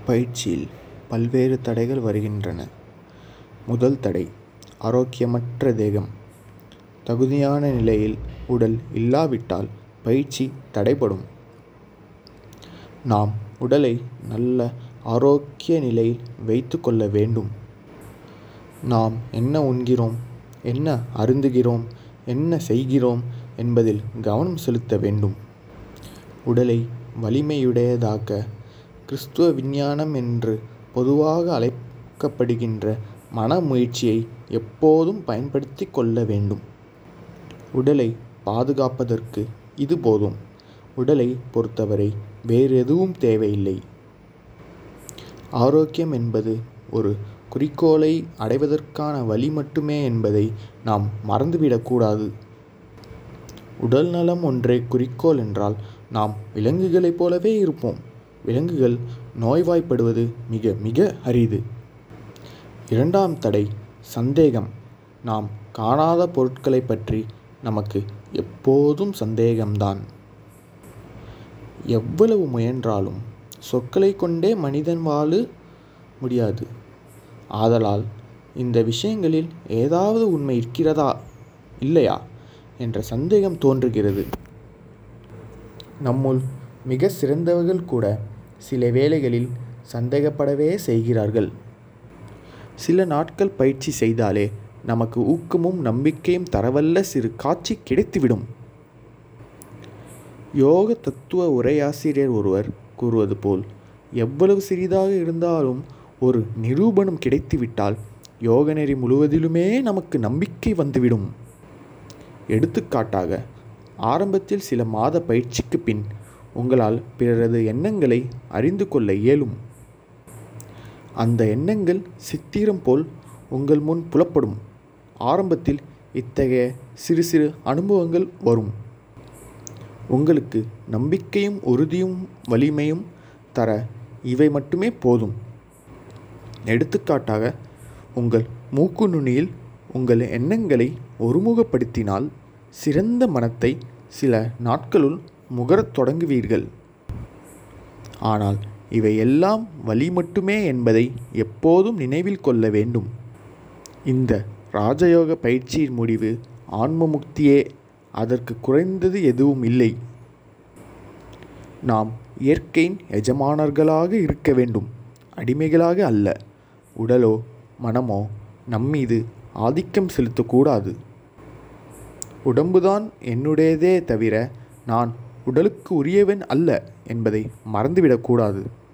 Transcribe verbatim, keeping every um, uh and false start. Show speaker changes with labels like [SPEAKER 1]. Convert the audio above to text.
[SPEAKER 1] பயிற்சியில் பல்வேறு தடைகள் வருகின்றன. முதல் தடை ஆரோக்கியமற்ற தேகம். தகுதியான நிலையில் உடல் இல்லாவிட்டால் பயிற்சி தடைபடும். நாம் உடலை நல்ல ஆரோக்கிய நிலையில் வைத்து கொள்ள வேண்டும். நாம் என்ன உண்கிறோம், என்ன அருந்துகிறோம், என்ன செய்கிறோம் என்பதில் கவனம் செலுத்த வேண்டும். உடலை வலிமையுடையதாக்க கிறிஸ்துவ விஞ்ஞானம் என்று பொதுவாக அழைக்கப்படுகின்ற மன முயற்சியை எப்போதும் பயன்படுத்தி கொள்ள வேண்டும். உடலை பாதுகாப்பதற்கு இது போதும். உடலை பொறுத்தவரை வேறு எதுவும் தேவையில்லை. ஆரோக்கியம் என்பது ஒரு குறிக்கோளை அடைவதற்கான வழி மட்டுமே என்பதை நாம் மறந்துவிடக்கூடாது. உடல் நலம் ஒன்றே குறிக்கோள் என்றால் நாம் விலங்குகளைப் போலவே இருப்போம். விலங்குகள் நோய்வாய்ப்படுவது மிக மிக அரிது. இரண்டாம் தடை சந்தேகம். நாம் காணாத பொருட்களை பற்றி நமக்கு எப்போதும் சந்தேகம்தான். எவ்வளவு முயன்றாலும் சொற்களை கொண்டே மனிதன் வாழ முடியாது. ஆதலால் இந்த விஷயங்களில் ஏதாவது உண்மை இருக்கிறதா இல்லையா என்ற சந்தேகம் தோன்றுகிறது. நம்முள் மிக சிறந்தவர்கள் கூட சில வேளைகளில் சந்தேகப்படவே செய்கிறார்கள். சில நாட்கள் பயிற்சி செய்தாலே நமக்கு ஊக்கமும் நம்பிக்கையும் தரவல்ல சிறு காட்சி கிடைத்துவிடும். யோக தத்துவ உரையாசிரியர் ஒருவர் கூறுவது போல், எவ்வளவு சிறிதாக இருந்தாலும் ஒரு நிரூபணம் கிடைத்துவிட்டால் யோக நெறி முழுவதிலுமே நமக்கு நம்பிக்கை வந்துவிடும். எடுத்துக்காட்டாக, ஆரம்பத்தில் சில மாத பயிற்சிக்கு பின் உங்களால் பிறரது எண்ணங்களை அறிந்து கொள்ள இயலும். அந்த எண்ணங்கள் சித்திரம் போல் உங்கள் முன் புலப்படும். ஆரம்பத்தில் இத்தகைய சிறு சிறு அனுபவங்கள் வரும். உங்களுக்கு நம்பிக்கையும் உறுதியும் வலிமையும் தர இவை மட்டுமே போதும். எடுத்துக்காட்டாக, உங்கள் மூக்கு நுனியில் உங்கள் எண்ணங்களை ஒருமுகப்படுத்தினால் சிறந்த மனத்தை சில நாட்களுள் முகரத் தொடங்குவீர்கள். ஆனால் இவை எல்லாம் வழி மட்டுமே என்பதை எப்போதும் நினைவில் கொள்ள வேண்டும். இந்த ராஜயோக பயிற்சியின் முடிவு ஆன்ம முக்தியே. அதற்கு குறைந்தது எதுவும் இல்லை. நாம் இயற்கையின் எஜமானர்களாக இருக்க வேண்டும், அடிமைகளாக அல்ல. உடலோ மனமோ நம்மீது ஆதிக்கம் செலுத்தக்கூடாது. உடம்புதான் என்னுடையதே தவிர நான் உடலுக்கு உரியவன் அல்ல என்பதை மறந்துவிடக்கூடாது.